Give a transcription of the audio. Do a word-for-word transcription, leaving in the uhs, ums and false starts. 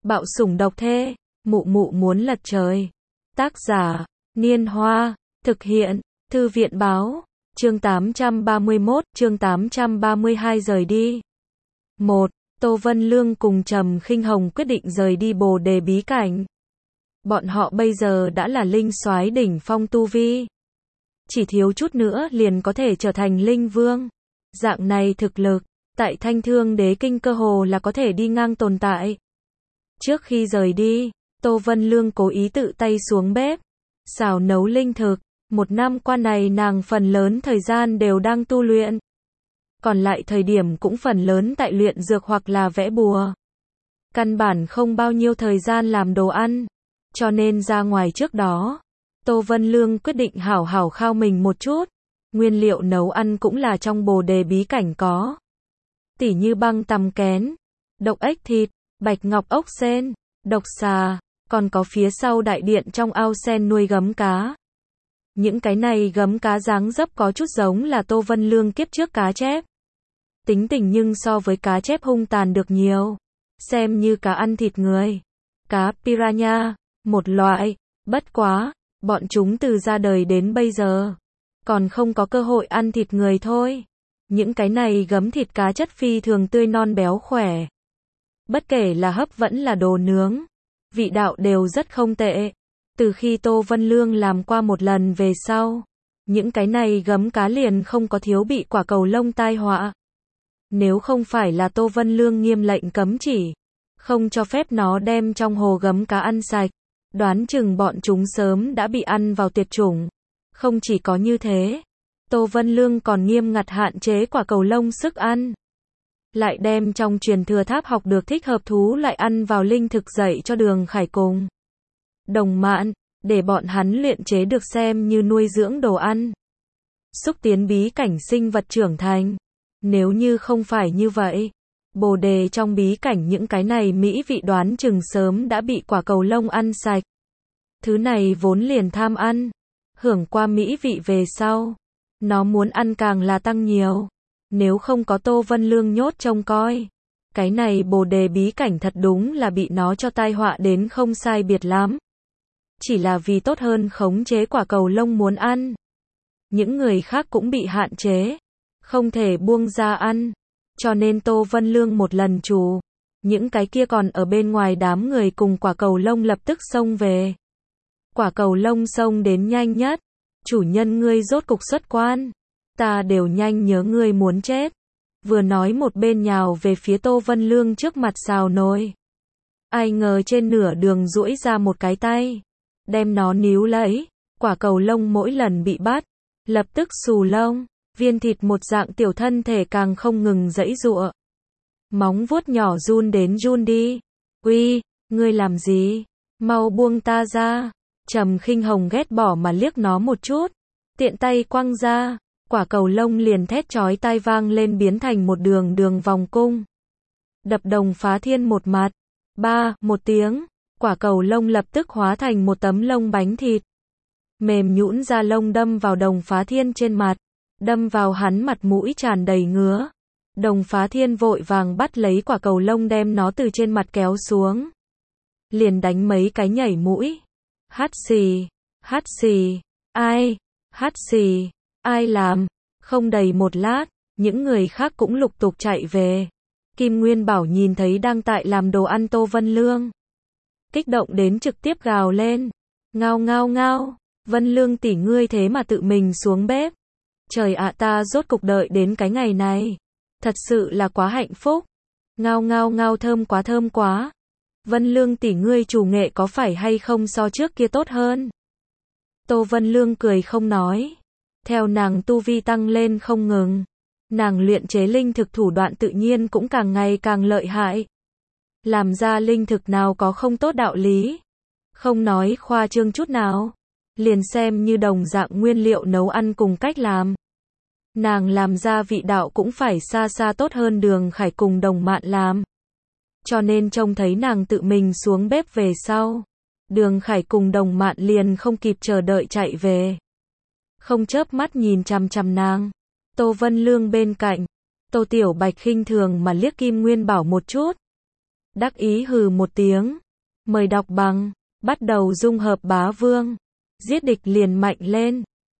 Bạo sủng độc thê, mụ mụ muốn lật trời. Tác giả, Niên Hoa, thực hiện, Thư viện Báo, chương tám trăm ba mươi mốt, chương tám trăm ba mươi hai rời đi. một. Tô Vân Lương cùng Trầm Khinh Hồng quyết định rời đi Bồ Đề bí cảnh. Bọn họ bây giờ đã là linh soái đỉnh phong tu vi. Chỉ thiếu chút nữa liền có thể trở thành linh vương. Dạng này thực lực, tại Thanh Thương Đế Kinh cơ hồ là có thể đi ngang tồn tại. Trước khi rời đi, Tô Vân Lương cố ý tự tay xuống bếp, xào nấu linh thực. Một năm qua này nàng phần lớn thời gian đều đang tu luyện. Còn lại thời điểm cũng phần lớn tại luyện dược hoặc là vẽ bùa. Căn bản không bao nhiêu thời gian làm đồ ăn. Cho nên ra ngoài trước đó, Tô Vân Lương quyết định hảo hảo khao mình một chút. Nguyên liệu nấu ăn cũng là trong Bồ Đề bí cảnh có. Tỉ như băng tằm kén, độc ếch thịt, bạch ngọc ốc sên, độc xà, còn có phía sau đại điện trong ao sen nuôi gấm cá. Những cái này gấm cá dáng dấp có chút giống là Tô Vân Lương kiếp trước cá chép. Tính tình nhưng so với cá chép hung tàn được nhiều. Xem như cá ăn thịt người. Cá piranha, một loại, bất quá, bọn chúng từ ra đời đến bây giờ. Còn không có cơ hội ăn thịt người thôi. Những cái này gấm thịt cá chất phi thường tươi non béo khỏe. Bất kể là hấp vẫn là đồ nướng, vị đạo đều rất không tệ. Từ khi Tô Vân Lương làm qua một lần về sau, những cái này gấm cá liền không có thiếu bị quả cầu lông tai họa. Nếu không phải là Tô Vân Lương nghiêm lệnh cấm chỉ, không cho phép nó đem trong hồ gấm cá ăn sạch, đoán chừng bọn chúng sớm đã bị ăn vào tuyệt chủng. Không chỉ có như thế, Tô Vân Lương còn nghiêm ngặt hạn chế quả cầu lông sức ăn. Lại đem trong truyền thừa tháp học được thích hợp thú lại ăn vào linh thực dạy cho Đường Khải cùng Đồng Mạn, để bọn hắn luyện chế được xem như nuôi dưỡng đồ ăn. Xúc tiến bí cảnh sinh vật trưởng thành. Nếu như không phải như vậy, Bồ Đề trong bí cảnh những cái này mỹ vị đoán chừng sớm đã bị quả cầu lông ăn sạch. Thứ này vốn liền tham ăn, hưởng qua mỹ vị về sau, nó muốn ăn càng là tăng nhiều. Nếu không có Tô Vân Lương nhốt trông coi, cái này Bồ Đề bí cảnh thật đúng là bị nó cho tai họa đến không sai biệt lắm. Chỉ là vì tốt hơn khống chế quả cầu lông muốn ăn. Những người khác cũng bị hạn chế, không thể buông ra ăn. Cho nên Tô Vân Lương một lần chủ, những cái kia còn ở bên ngoài đám người cùng quả cầu lông lập tức xông về. Quả cầu lông xông đến nhanh nhất. Chủ nhân ngươi rốt cục xuất quan. Ta đều nhanh nhớ ngươi muốn chết. Vừa nói một bên nhào về phía Tô Vân Lương trước mặt xào nồi. Ai ngờ trên nửa đường duỗi ra một cái tay, đem nó níu lấy. Quả cầu lông mỗi lần bị bắt, lập tức xù lông, viên thịt một dạng tiểu thân thể càng không ngừng giãy giụa. Móng vuốt nhỏ run đến run đi. Uy, ngươi làm gì? Mau buông ta ra. Trầm Khinh Hồng ghét bỏ mà liếc nó một chút, tiện tay quăng ra, quả cầu lông liền thét chói tai vang lên biến thành một đường đường vòng cung. Đập Đồng Phá Thiên một mặt. Ba, một tiếng, quả cầu lông lập tức hóa thành một tấm lông bánh thịt. Mềm nhũn da lông đâm vào Đồng Phá Thiên trên mặt, đâm vào hắn mặt mũi tràn đầy ngứa. Đồng Phá Thiên vội vàng bắt lấy quả cầu lông đem nó từ trên mặt kéo xuống. Liền đánh mấy cái nhảy mũi. Hắt xì, hắt xì, ai, hắt xì, ai làm? Không đầy một lát, những người khác cũng lục tục chạy về. Kim Nguyên Bảo nhìn thấy đang tại làm đồ ăn Tô Vân Lương, kích động đến trực tiếp gào lên. Ngao ngao ngao, Vân Lương tỷ ngươi thế mà tự mình xuống bếp. Trời ạ, ta rốt cục đợi đến cái ngày này. Thật sự là quá hạnh phúc. Ngao ngao ngao, thơm quá thơm quá. Vân Lương tỷ ngươi chủ nghệ có phải hay không so trước kia tốt hơn? Tô Vân Lương cười không nói. Theo nàng tu vi tăng lên không ngừng, nàng luyện chế linh thực thủ đoạn tự nhiên cũng càng ngày càng lợi hại. Làm ra linh thực nào có không tốt đạo lý. Không nói khoa trương chút nào. Liền xem như đồng dạng nguyên liệu nấu ăn cùng cách làm. Nàng làm ra vị đạo cũng phải xa xa tốt hơn Đường Khải cùng Đồng Mạn làm. Cho nên trông thấy nàng tự mình xuống bếp về sau, Đường Khải cùng Đồng Mạn liền không kịp chờ đợi chạy về. Không chớp mắt nhìn chằm chằm nàng. Tô Vân Lương bên cạnh, Tô Tiểu Bạch khinh thường mà liếc Kim Nguyên Bảo một chút. Đắc ý hừ một tiếng. Mời đọc bằng. Bắt đầu dung hợp bá vương. Giết địch liền mạnh lên.